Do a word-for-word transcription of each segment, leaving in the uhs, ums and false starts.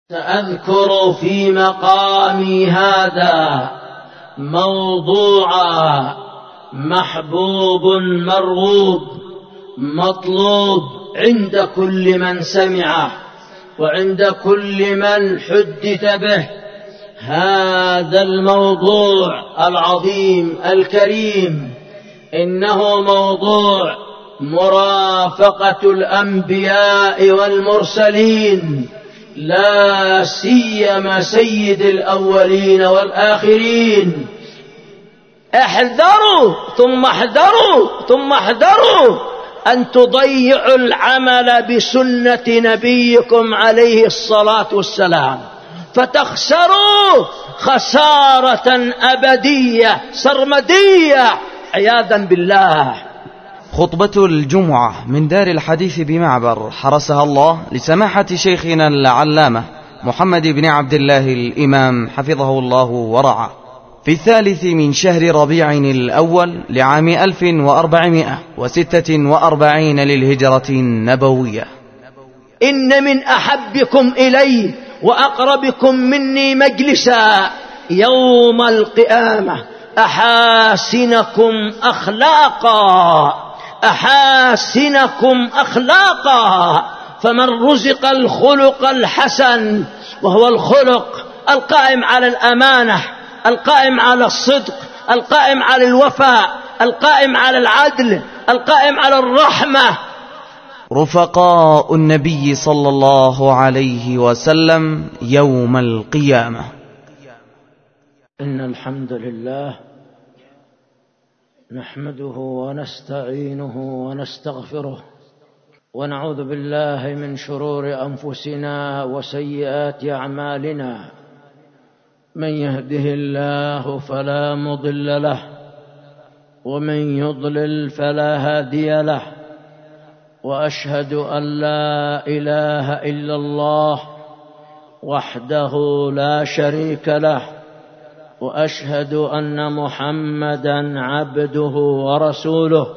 سأذكر في مقامي هذا موضوعا محبوب مرغوب مطلوب عند كل من سمعه وعند كل من حدث به. هذا الموضوع العظيم الكريم إنه موضوع مرافقة الأنبياء والمرسلين، لا سيما سيد الأولين والآخرين. احذروا ثم احذروا ثم احذروا أن تضيعوا العمل بسنة نبيكم عليه الصلاة والسلام فتخسروا خسارة أبدية سرمدية عياذا بالله. خطبة الجمعة من دار الحديث بمعبر حرسها الله لسماحة شيخنا العلامة محمد بن عبد الله الإمام حفظه الله ورعاه، في الثالث من شهر ربيع الأول لعام ألف وأربعمائة وستة وأربعين للهجرة النبوية. إن من أحبكم إلي وأقربكم مني مجلسا يوم القيامة أحاسنكم أخلاقا أحاسنكم أخلاقا فمن رزق الخلق الحسن، وهو الخلق القائم على الأمانة، القائم على الصدق، القائم على الوفاء، القائم على العدل، القائم على الرحمة، رفقاء النبي صلى الله عليه وسلم يوم القيامة. إن الحمد لله نحمده ونستعينه ونستغفره ونعوذ بالله من شرور أنفسنا وسيئات أعمالنا. من يهده الله فلا مضل له ومن يضلل فلا هادي له، وأشهد أن لا إله إلا الله وحده لا شريك له، وأشهد أن محمدا عبده ورسوله.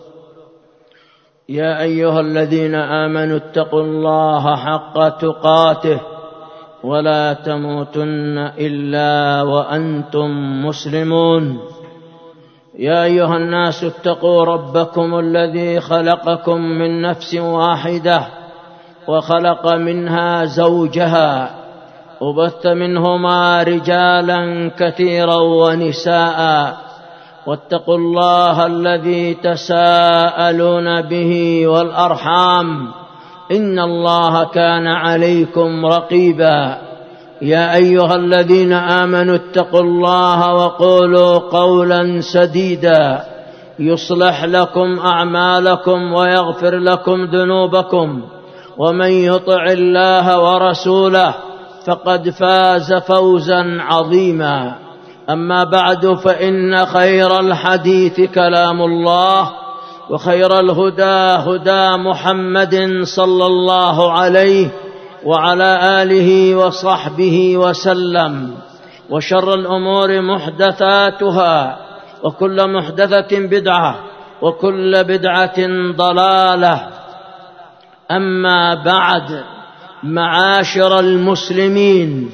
يا أيها الذين آمنوا اتقوا الله حق تقاته ولا تموتن إلا وأنتم مسلمون. يا أيها الناس اتقوا ربكم الذي خلقكم من نفس واحدة وخلق منها زوجها وبث منهما رجالا كثيرا ونساء، واتقوا الله الذي تساءلون به والأرحام إن الله كان عليكم رقيبا. يا أيها الذين آمنوا اتقوا الله وقولوا قولا سديدا يصلح لكم أعمالكم ويغفر لكم ذنوبكم، ومن يطع الله ورسوله فقد فاز فوزا عظيما. أما بعد، فإن خير الحديث كلام الله، وخير الهدى هدى محمد صلى الله عليه وعلى آله وصحبه وسلم، وشر الأمور محدثاتها، وكل محدثة بدعة، وكل بدعة ضلالة. أما بعد، معاشر المسلمين،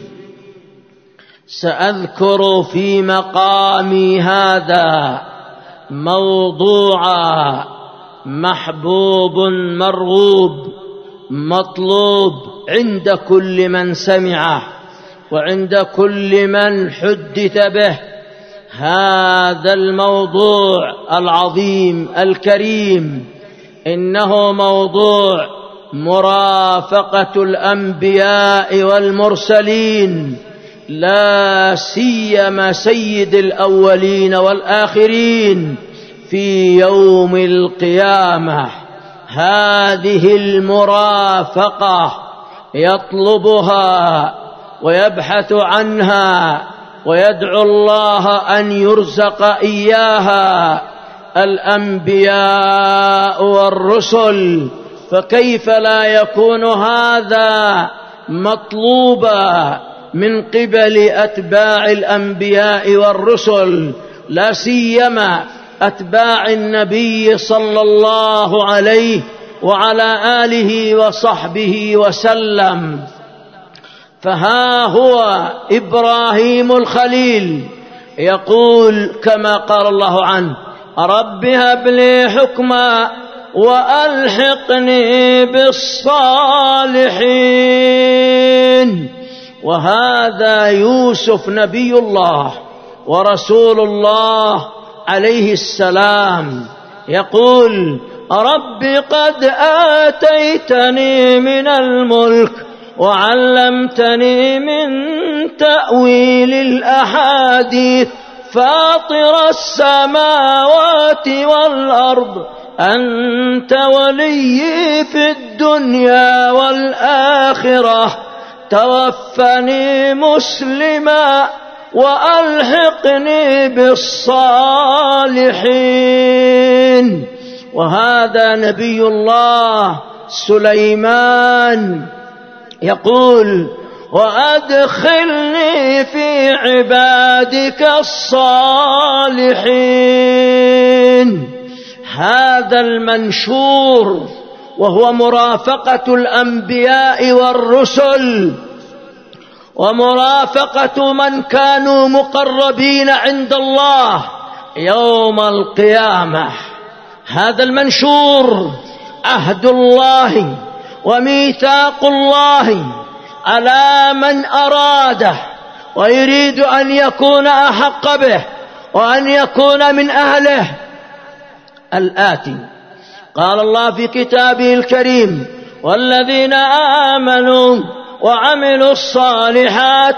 سأذكر في مقامي هذا موضوعا محبوب مرغوب مطلوب عند كل من سمعه وعند كل من حدث به. هذا الموضوع العظيم الكريم إنه موضوع مرافقة الأنبياء والمرسلين، لا سيما سيد الأولين والآخرين في يوم القيامة. هذه المرافقة يطلبها ويبحث عنها ويدعو الله أن يرزق إياها الأنبياء والرسل، فكيف لا يكون هذا مطلوبا من قبل أتباع الأنبياء والرسل، لا سيما أتباع النبي صلى الله عليه وعلى آله وصحبه وسلم. فها هو إبراهيم الخليل يقول كما قال الله عنه: رب هب لي حكما وألحقني بالصالحين. وهذا يوسف نبي الله ورسول الله عليه السلام يقول: رب قد آتيتني من الملك وعلمتني من تأويل الأحاديث فاطر السماوات والأرض أنت ولي في الدنيا والآخرة توفني مسلما وألحقني بالصالحين. وهذا نبي الله سليمان يقول: وأدخلني في عبادك الصالحين. هذا المنشور وهو مرافقة الأنبياء والرسل ومرافقة من كانوا مقربين عند الله يوم القيامة. هذا المنشور عهد الله وميثاق الله على من أراده ويريد أن يكون أحق به وأن يكون من أهله الآتي: قال الله في كتابه الكريم: والذين آمنوا وعملوا الصالحات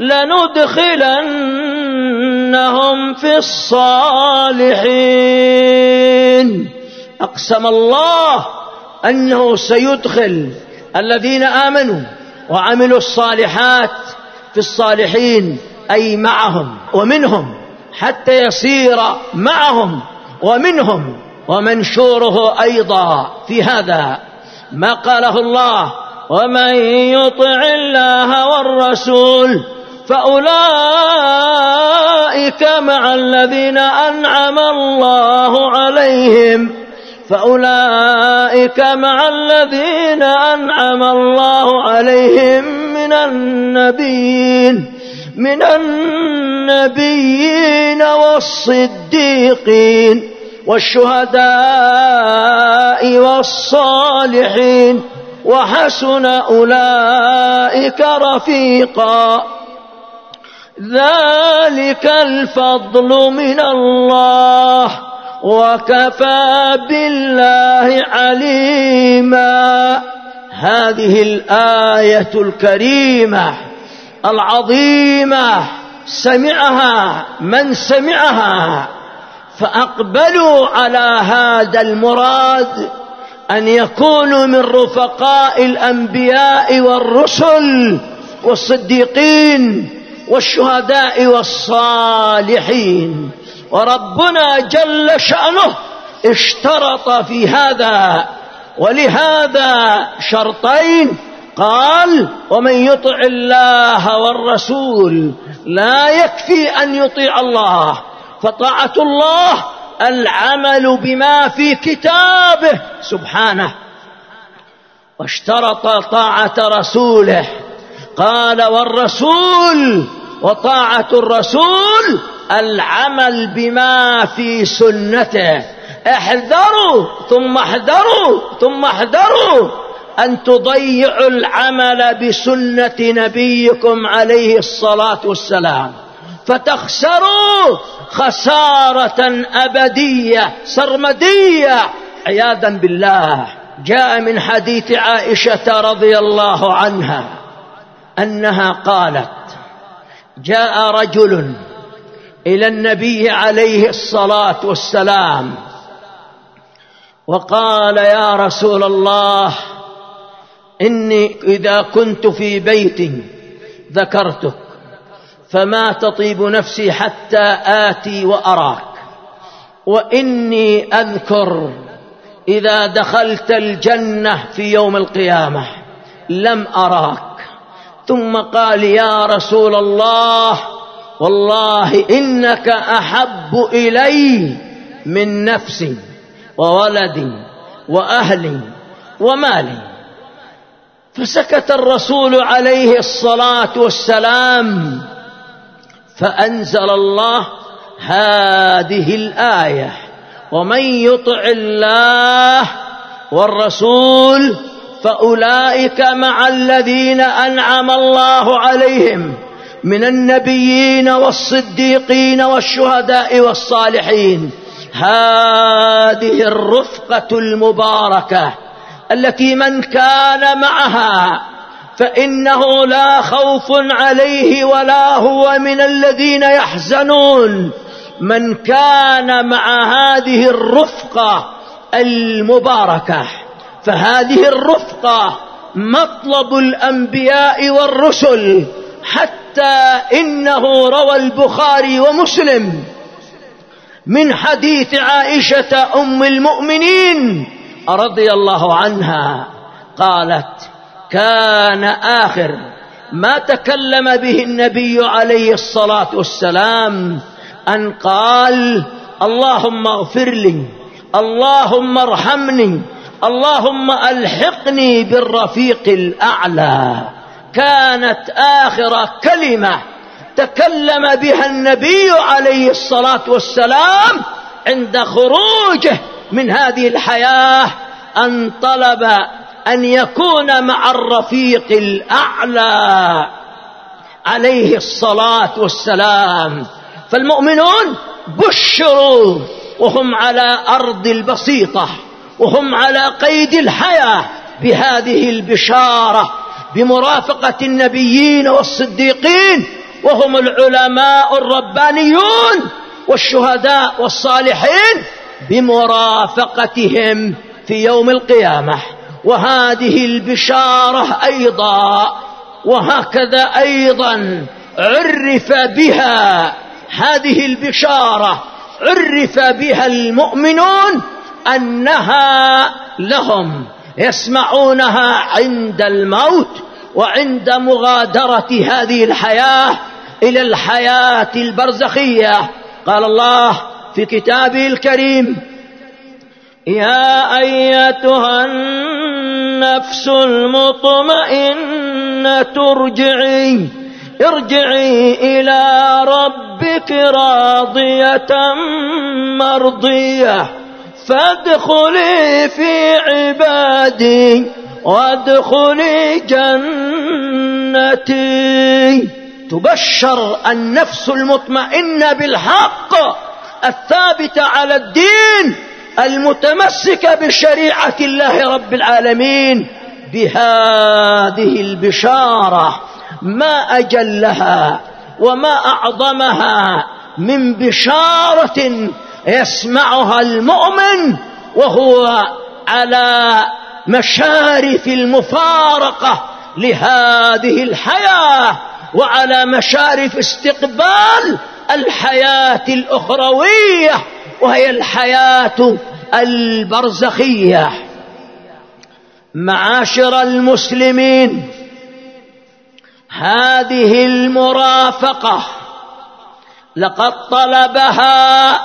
لندخلنهم في الصالحين. أقسم الله أنه سيدخل الذين آمنوا وعملوا الصالحات في الصالحين، أي معهم ومنهم، حتى يصير معهم ومنهم. ومنشوره أيضا في هذا ما قاله الله: ومن يطع الله والرسول فأولئك مع الذين أنعم الله عليهم فأولئك مع الذين أنعم الله عليهم من النبيين من النبيين والصديقين والشهداء والصالحين وحسن أولئك رفيقا. ذلك الفضل من الله وكفى بالله عليما. هذه الآية الكريمة العظيمة سمعها من سمعها فأقبلوا على هذا المراد، أن يكونوا من رفقاء الأنبياء والرسل والصديقين والشهداء والصالحين. وربنا جل شأنه اشترط في هذا، ولهذا شرطين قال: ومن يطع الله والرسول. لا يكفي أن يطيع الله، فطاعة الله العمل بما في كتابه سبحانه، واشترط طاعة رسوله قال: والرسول. وطاعة الرسول العمل بما في سنته. احذروا ثم احذروا ثم احذروا أن تضيعوا العمل بسنة نبيكم عليه الصلاة والسلام، فتخسروا خسارة أبدية سرمدية عياذا بالله. جاء من حديث عائشة رضي الله عنها أنها قالت: جاء رجل إلى النبي عليه الصلاة والسلام وقال: يا رسول الله، إني إذا كنت في بيت ذكرتك فما تطيب نفسي حتى آتي وأراك، وإني أذكر إذا دخلت الجنة في يوم القيامة لم أراك. ثم قال: يا رسول الله، والله إنك أحب إلي من نفسي وولدي وأهلي ومالي. فسكت الرسول عليه الصلاة والسلام، فأنزل الله هذه الآية: ومن يطع الله والرسول فأولئك مع الذين أنعم الله عليهم من النبيين والصديقين والشهداء والصالحين. هذه الرفقة المباركة التي من كان معها فإنه لا خوف عليه ولا هو من الذين يحزنون. من كان مع هذه الرفقة المباركة، فهذه الرفقة مطلب الأنبياء والرسل، حتى إنه روى البخاري ومسلم من حديث عائشة أم المؤمنين رضي الله عنها قالت: كان آخر ما تكلم به النبي عليه الصلاة والسلام أن قال: اللهم اغفر لي، اللهم ارحمني، اللهم ألحقني بالرفيق الأعلى. كانت آخر كلمة تكلم بها النبي عليه الصلاة والسلام عند خروجه من هذه الحياة، أن طلب أن يكون مع الرفيق الأعلى عليه الصلاة والسلام. فالمؤمنون بشروا وهم على أرض البسيطة، وهم على قيد الحياة، بهذه البشارة بمرافقة النبيين والصديقين، وهم العلماء الربانيون والشهداء والصالحين، بمرافقتهم في يوم القيامة. وهذه البشارة أيضا وهكذا أيضا عرف بها، هذه البشارة عرف بها المؤمنون أنها لهم، يسمعونها عند الموت وعند مغادرة هذه الحياة إلى الحياة البرزخية. قال الله في كتابه الكريم: يا أيتها النفس المطمئنة ارجعي ارجعي إلى ربك راضية مرضية فادخلي في عبادي وادخلي جنتي. تبشر النفس المطمئنة بالحق الثابتة على الدين المتمسكة بشريعة الله رب العالمين بهذه البشارة. ما أجلها وما أعظمها من بشارة يسمعها المؤمن وهو على مشارف المفارقة لهذه الحياة، وعلى مشارف استقبال الحياة الأخروية وهي الحياة البرزخية. معاشر المسلمين، هذه المرافقة لقد طلبها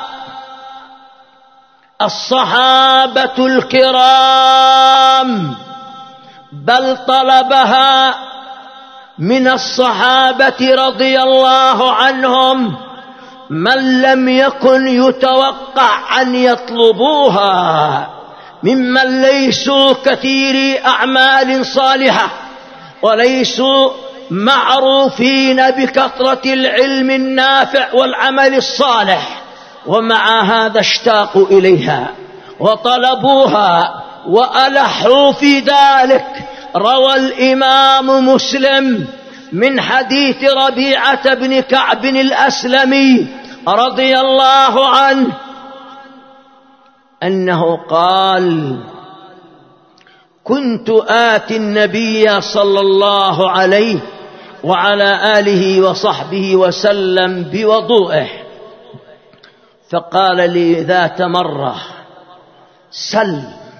الصحابة الكرام، بل طلبها من الصحابة رضي الله عنهم من لم يكن يتوقع أن يطلبوها، ممن ليسوا كثيري أعمال صالحة وليسوا معروفين بكثرة العلم النافع والعمل الصالح، ومع هذا اشتاقوا إليها وطلبوها وألحوا في ذلك. روى الإمام مسلم من حديث ربيعة بن كعب الأسلمي رضي الله عنه أنه قال: كنت آتي النبي صلى الله عليه وعلى آله وصحبه وسلم بوضوئه، فقال لي ذات مرة: سل.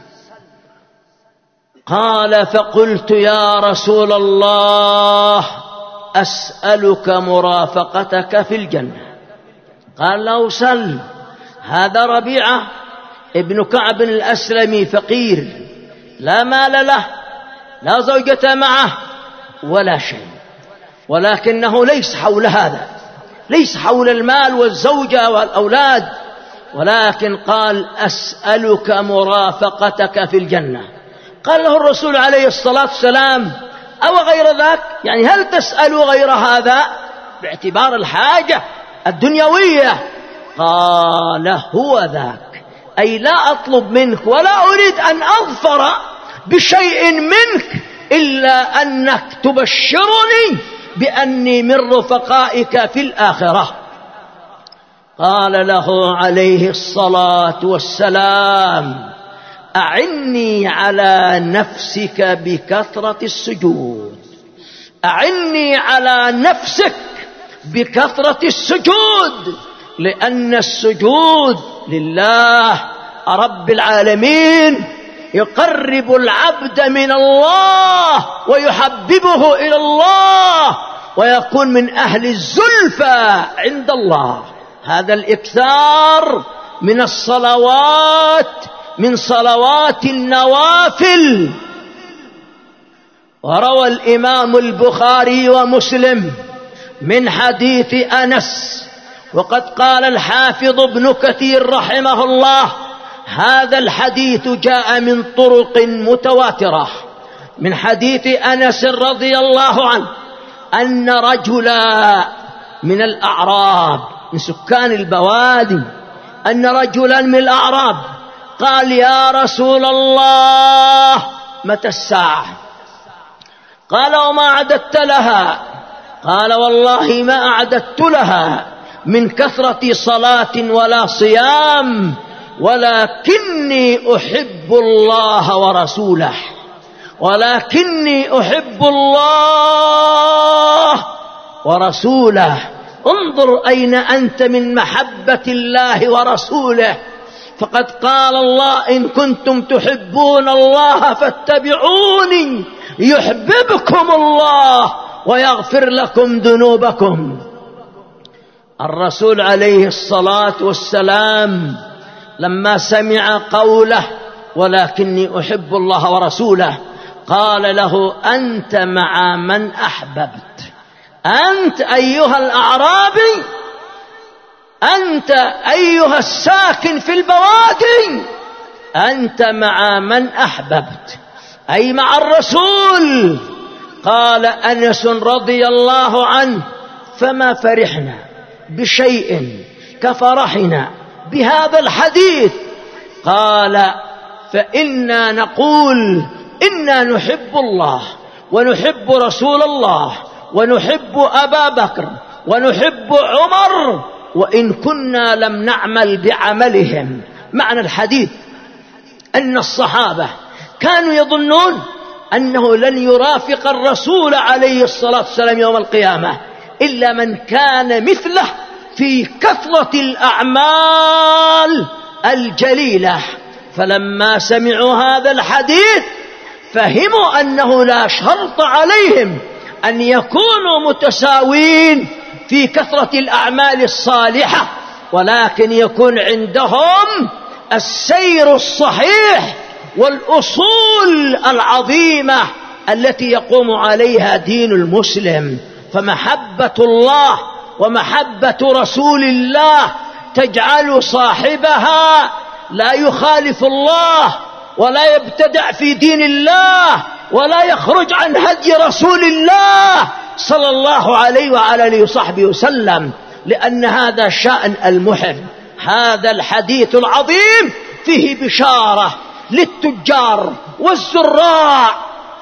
قال: فقلت: يا رسول الله أسألك مرافقتك في الجنة. قال له: سل. هذا ربيعة ابن كعب الأسلمي فقير لا مال له لا زوجة معه ولا شيء، ولكنه ليس حول هذا، ليس حول المال والزوجة والأولاد، ولكن قال أسألك مرافقتك في الجنة. قال له الرسول عليه الصلاة والسلام أو غير ذاك، يعني هل تسأل غير هذا باعتبار الحاجة الدنيوية؟ قال هو ذاك، أي لا أطلب منك ولا أريد أن أظفر بشيء منك إلا أنك تبشرني بأني من رفقائك في الآخرة. قال له عليه الصلاة والسلام أعني على نفسك بكثرة السجود، أعني على نفسك بكثرة السجود، لأن السجود لله رب العالمين يقرب العبد من الله ويحببه إلى الله ويكون من أهل الزلفى عند الله. هذا الإكثار من الصلوات، من صلوات النوافل. وروى الإمام البخاري ومسلم من حديث أنس، وقد قال الحافظ ابن كثير رحمه الله هذا الحديث جاء من طرق متواترة، من حديث أنس رضي الله عنه أن رجلا من الأعراب من سكان البوادي، أن رجلا من الأعراب قال يا رسول الله متى الساعة؟ قال وما أعددت لها؟ قال والله ما أعددت لها من كثرة صلاة ولا صيام، ولكني أحب الله ورسوله، ولكني أحب الله ورسوله. انظر أين أنت من محبة الله ورسوله، فقد قال الله إن كنتم تحبون الله فاتبعوني يحببكم الله ويغفر لكم ذنوبكم. الرسول عليه الصلاة والسلام لما سمع قوله ولكني أحب الله ورسوله قال له أنت مع من أحببت، أنت أيها الأعرابي، أنت أيها الساكن في البوادي، أنت مع من أحببت، أي مع الرسول. قال أنس رضي الله عنه فما فرحنا بشيء كفرحنا بهذا الحديث. قال فإنا نقول إنا نحب الله ونحب رسول الله ونحب أبا بكر ونحب عمر وإن كنا لم نعمل بعملهم. معنى الحديث أن الصحابة كانوا يظنون أنه لن يرافق الرسول عليه الصلاة والسلام يوم القيامة إلا من كان مثله في كثرة الأعمال الجليلة. فلما سمعوا هذا الحديث فهموا أنه لا شرط عليهم أن يكونوا متساوين في كثرة الأعمال الصالحة، ولكن يكون عندهم السير الصحيح والأصول العظيمة التي يقوم عليها دين المسلم. فمحبة الله ومحبة رسول الله تجعل صاحبها لا يخالف الله ولا يبتدع في دين الله ولا يخرج عن هدي رسول الله صلى الله عليه وعلى آله وصحبه وسلم، لأن هذا شأن المحب. هذا الحديث العظيم فيه بشارة للتجار والزراع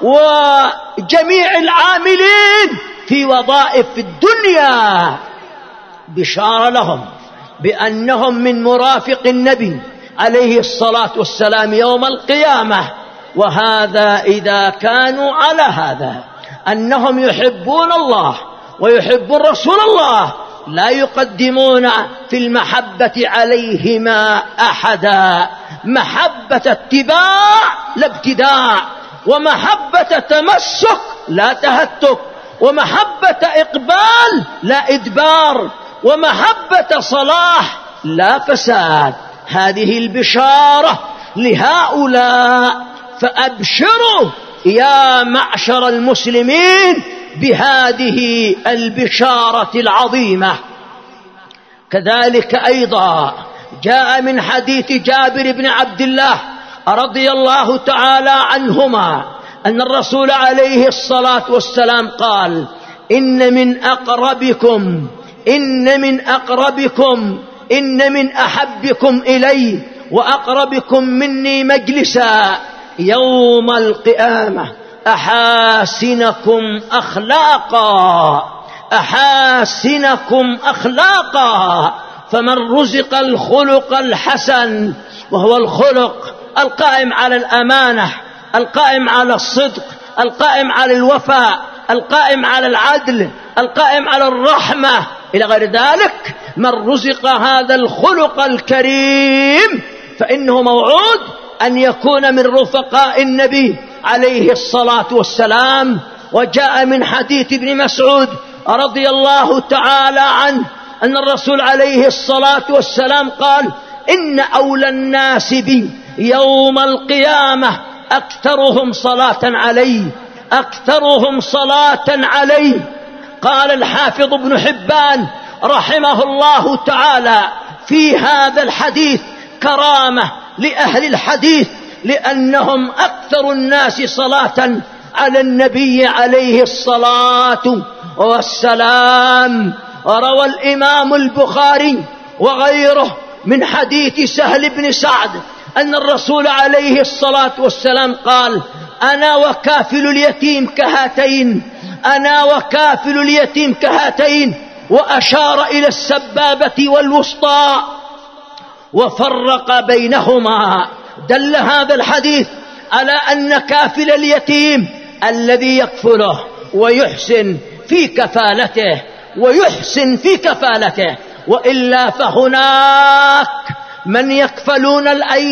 وجميع العاملين في وظائف الدنيا، بشارة لهم بأنهم من مرافق النبي عليه الصلاة والسلام يوم القيامة. وهذا إذا كانوا على هذا أنهم يحبون الله ويحبون رسول الله لا يقدمون في المحبة عليهما أحدا. محبة اتباع لا ابتداع، ومحبة تمسك لا تهتك، ومحبة إقبال لا إدبار، ومحبة صلاح لا فساد. هذه البشارة لهؤلاء، فأبشروا يا معشر المسلمين بهذه البشارة العظيمة. كذلك أيضا جاء من حديث جابر بن عبد الله رضي الله تعالى عنهما أن الرسول عليه الصلاة والسلام قال: إن من أقربكم إن من أقربكم إن من أحبكم إلي وأقربكم مني مجلسا يوم القيامة أحاسنكم أخلاقا أحاسنكم أخلاقا. فمن رزق الخلق الحسن، وهو الخلق القائم على الأمانة، القائم على الصدق، القائم على الوفاء، القائم على العدل، القائم على الرحمة إلى غير ذلك، من رزق هذا الخلق الكريم فإنه موعود أن يكون من رفقاء النبي عليه الصلاة والسلام. وجاء من حديث ابن مسعود رضي الله تعالى عنه أن الرسول عليه الصلاة والسلام قال: إن أولى الناس بي يوم القيامة أكثرهم صلاة علي أكثرهم صلاة علي. قال الحافظ ابن حبان رحمه الله تعالى في هذا الحديث كرامة لأهل الحديث، لأنهم أكثر الناس صلاة على النبي عليه الصلاة والسلام. روى الإمام البخاري وغيره من حديث سهل بن سعد أن الرسول عليه الصلاة والسلام قال: أنا وكافل اليتيم كهاتين أنا وكافل اليتيم كهاتين وأشار إلى السبابة والوسطى وفرق بينهما. دل هذا الحديث على أن كافل اليتيم الذي يكفله ويحسن في كفالته ويحسن في كفالته وإلا فهناك من يكفلون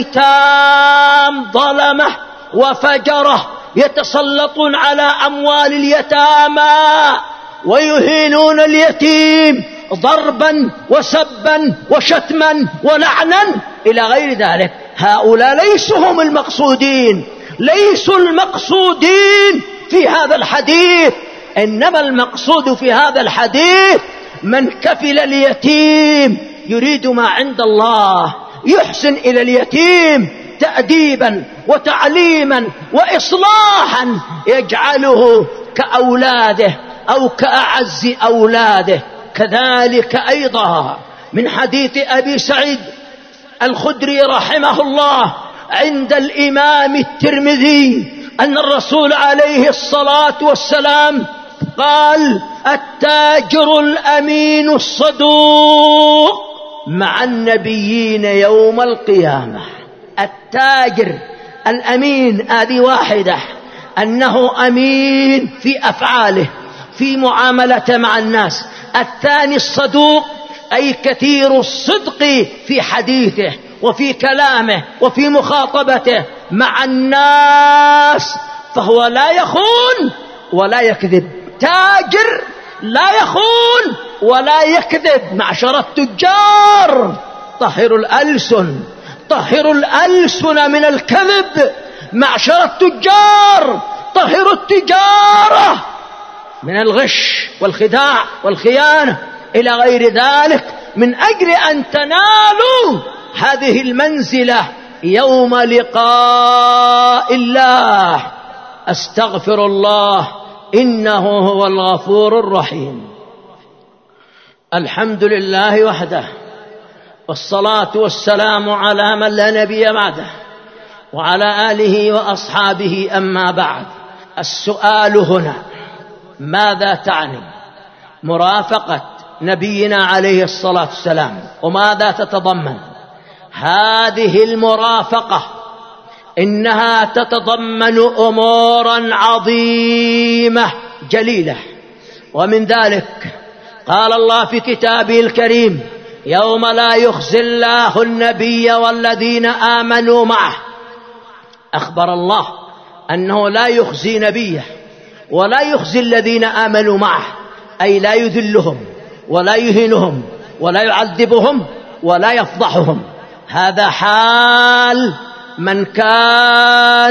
الأيتام ظلمة وفجرة يتسلطون على أموال اليتامى ويهينون اليتيم ضربا وسبا وشتما ولعنا إلى غير ذلك. هؤلاء ليسوا هم المقصودين ليسوا المقصودين في هذا الحديث، إنما المقصود في هذا الحديث من كفل اليتيم يريد ما عند الله، يحسن إلى اليتيم تأديبا وتعليما وإصلاحا يجعله كأولاده أو كأعز أولاده. كذلك أيضا من حديث أبي سعيد الخدري رحمه الله عند الإمام الترمذي أن الرسول عليه الصلاة والسلام قال: التاجر الأمين الصدوق مع النبيين يوم القيامة. التاجر الأمين هذه واحدة، أنه أمين في أفعاله في معاملته مع الناس. الثاني الصدوق أي كثير الصدق في حديثه وفي كلامه وفي مخاطبته مع الناس، فهو لا يخون ولا يكذب. تاجر لا يخون ولا يكذب. معشر التجار طهروا الألسن طهروا الألسن من الكذب. معشر التجار طهروا التجارة من الغش والخداع والخيانة إلى غير ذلك، من أجل أن تنالوا هذه المنزلة يوم لقاء الله. أستغفر الله إنه هو الغفور الرحيم. الحمد لله وحده، والصلاة والسلام على من لا نبي بعده وعلى آله وأصحابه. أما بعد، السؤال هنا: ماذا تعني مرافقة نبينا عليه الصلاة والسلام، وماذا تتضمن هذه المرافقة؟ إنها تتضمن أمورا عظيمة جليلة، ومن ذلك قال الله في كتابه الكريم: يوم لا يخزي الله النبي والذين آمنوا معه. أخبر الله أنه لا يخزي نبيه ولا يخزي الذين آمنوا معه، أي لا يذلهم ولا يهينهم ولا يعذبهم ولا يفضحهم. هذا حال من كان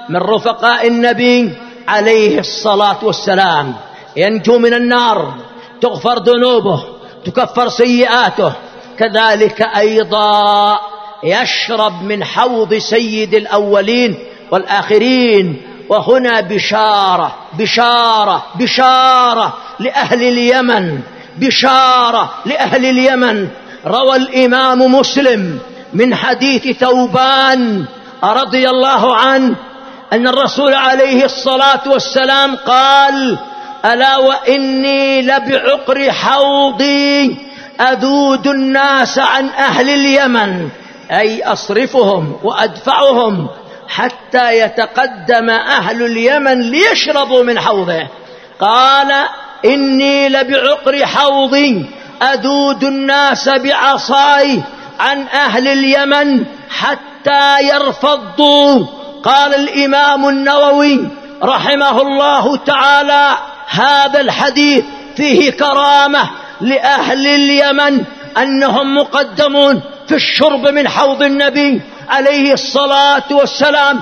من رفقاء النبي عليه الصلاة والسلام ينجو من النار، تغفر ذنوبه، تكفر سيئاته. كذلك أيضا يشرب من حوض سيد الأولين والآخرين. وهنا بشارة بشارة بشارة لأهل اليمن، بشارة لأهل اليمن. روى الإمام مسلم من حديث ثوبان رضي الله عنه أن الرسول عليه الصلاة والسلام قال: ألا وإني لبعقر حوضي أذود الناس عن أهل اليمن، أي أصرفهم وأدفعهم حتى يتقدم أهل اليمن ليشربوا من حوضه. قال: إني لبعقر حوضي أذود الناس بعصاي عن أهل اليمن حتى يرفضوا. قال الإمام النووي رحمه الله تعالى: هذا الحديث فيه كرامة لأهل اليمن أنهم مقدمون في الشرب من حوض النبي عليه الصلاة والسلام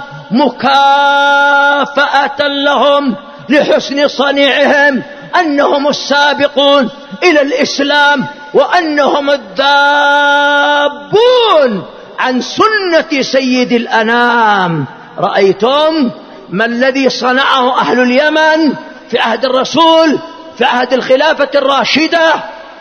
مكافأة لهم لحسن صنيعهم، أنهم السابقون إلى الإسلام، وأنهم الذابون عن سنة سيد الأنام. رأيتم ما الذي صنعه أهل اليمن في عهد الرسول، في عهد الخلافة الراشدة.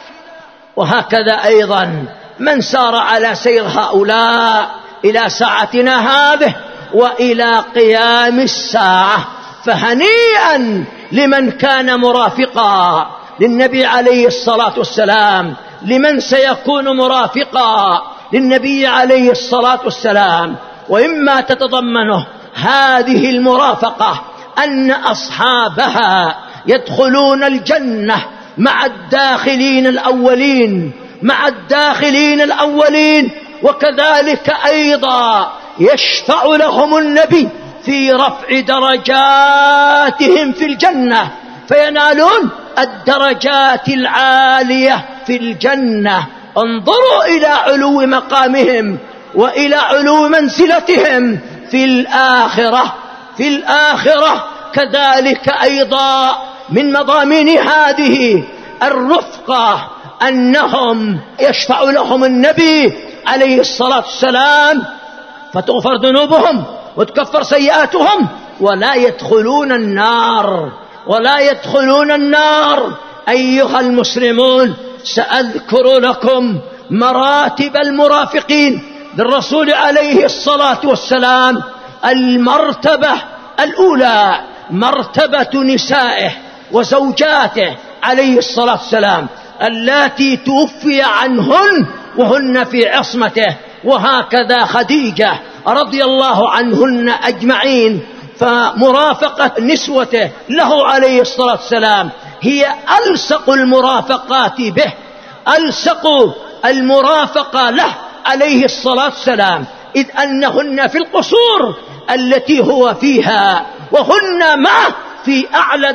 وهكذا أيضا من سار على سير هؤلاء إلى ساعتنا هذه وإلى قيام الساعة. فهنيئا لمن كان مرافقا للنبي عليه الصلاة والسلام، لمن سيكون مرافقا للنبي عليه الصلاة والسلام. وإما تتضمنه هذه المرافقة أن أصحابها يدخلون الجنة مع الداخلين الأولين، مع الداخلين الأولين. وكذلك أيضا يشفع لهم النبي في رفع درجاتهم في الجنة، فينالون الدرجات العالية في الجنة. انظروا إلى علو مقامهم وإلى علو منزلتهم في الآخرة. في الآخرة كذلك أيضا من مضامين هذه الرفقة أنهم يشفع لهم النبي عليه الصلاة والسلام فتغفر ذنوبهم وتكفر سيئاتهم، ولا يدخلون النار، ولا يدخلون النار. أيها المسلمون، سأذكر لكم مراتب المرافقين للرسول عليه الصلاة والسلام. المرتبة الأولى مرتبة نسائه وزوجاته عليه الصلاة والسلام اللاتي توفي عنهن وهن في عصمته، وهكذا خديجة رضي الله عنهن أجمعين. فمرافقة نسوته له عليه الصلاة والسلام هي ألصق المرافقات به، ألصق المرافقة له عليه الصلاة والسلام، إذ أنهن في القصور التي هو فيها، وهن معه في أعلى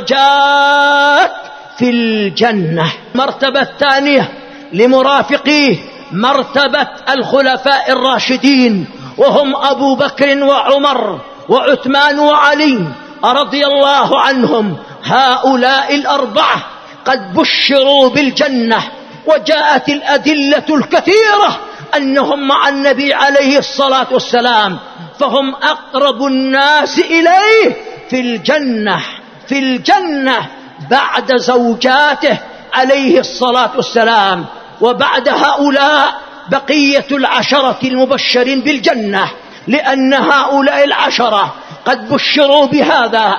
الدرجات في الجنة. مرتبة ثانية لمرافقيه مرتبة الخلفاء الراشدين، وهم أبو بكر وعمر وعثمان وعلي رضي الله عنهم. هؤلاء الأربعة قد بشروا بالجنة، وجاءت الأدلة الكثيرة أنهم مع النبي عليه الصلاة والسلام، فهم أقرب الناس إليه في الجنة، في الجنة بعد زوجاته عليه الصلاة والسلام. وبعد هؤلاء بقية العشرة المبشرين بالجنة، لأن هؤلاء العشرة قد بشروا بهذا،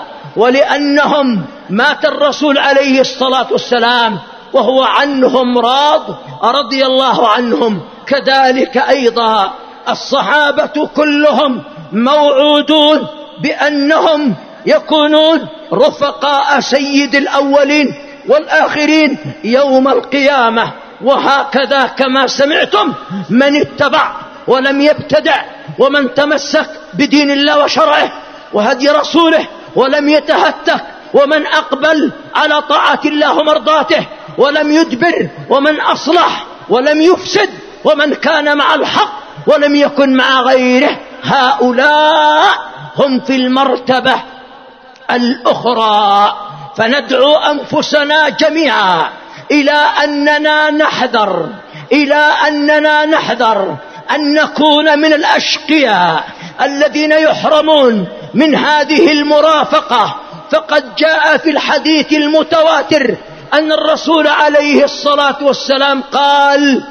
ولأنهم مات الرسول عليه الصلاة والسلام وهو عنهم راض رضي الله عنهم. كذلك أيضا الصحابة كلهم موعودون بأنهم يكونون رفقاء سيد الأولين والآخرين يوم القيامة. وهكذا كما سمعتم، من اتبع ولم يبتدع، ومن تمسك بدين الله وشرعه وهدي رسوله ولم يتهتك، ومن أقبل على طاعة الله ومرضاته ولم يدبر، ومن أصلح ولم يفسد، ومن كان مع الحق ولم يكن مع غيره، هؤلاء هم في المرتبة الأخرى. فندعو أنفسنا جميعا إلى أننا نحذر إلى أننا نحذر أن نكون من الأشقياء الذين يحرمون من هذه المرافقة. فقد جاء في الحديث المتواتر أن الرسول عليه الصلاة والسلام قال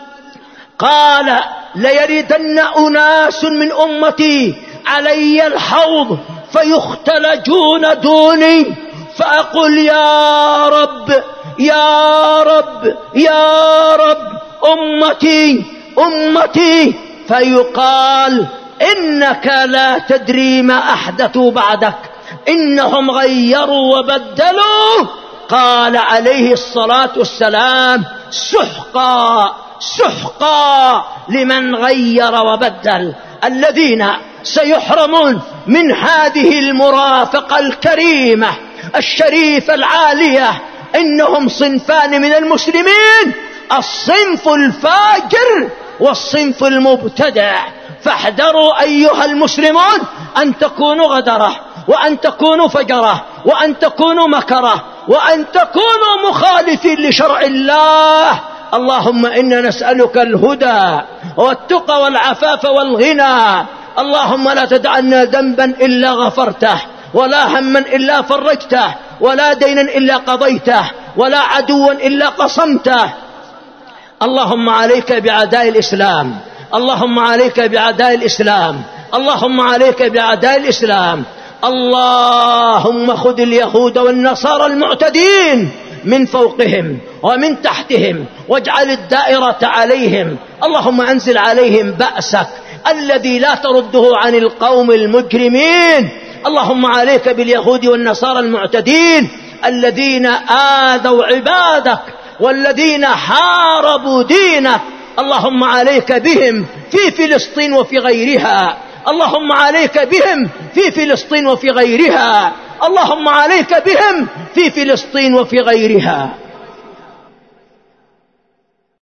قال ليردن أناس من أمتي علي الحوض فيختلجون دوني، فأقول يا رب يا رب يا رب أمتي أمتي، فيقال إنك لا تدري ما أحدثوا بعدك، إنهم غيروا وبدلوا. قال عليه الصلاة والسلام سحقا سحقا لمن غير وبدل. الذين سيحرمون من هذه المرافقة الكريمة الشريفة العالية إنهم صنفان من المسلمين: الصنف الفاجر والصنف المبتدع. فاحذروا أيها المسلمون أن تكونوا غدرة، وأن تكونوا فجرة، وأن تكونوا مكرة، وأن تكونوا مخالفين لشرع الله. اللهم إنا نسألك الهدى والتقى والعفاف والغنى. اللهم لا تدع لنا ذنبا إلا غفرته، ولا هما إلا فرجته، ولا دينا إلا قضيته، ولا عدوا إلا قصمته. اللهم عليك بأعداء الإسلام، اللهم عليك بأعداء الإسلام، اللهم عليك بأعداء الإسلام. اللهم خذ اليهود والنصارى المعتدين من فوقهم ومن تحتهم، واجعل الدائرة عليهم. اللهم أنزل عليهم بأسك الذي لا ترده عن القوم المجرمين. اللهم عليك باليهود والنصارى المعتدين الذين آذوا عبادك والذين حاربوا دينك. اللهم عليك بهم في فلسطين وفي غيرها، اللهم عليك بهم في فلسطين وفي غيرها، اللهم عليك بهم في فلسطين وفي غيرها.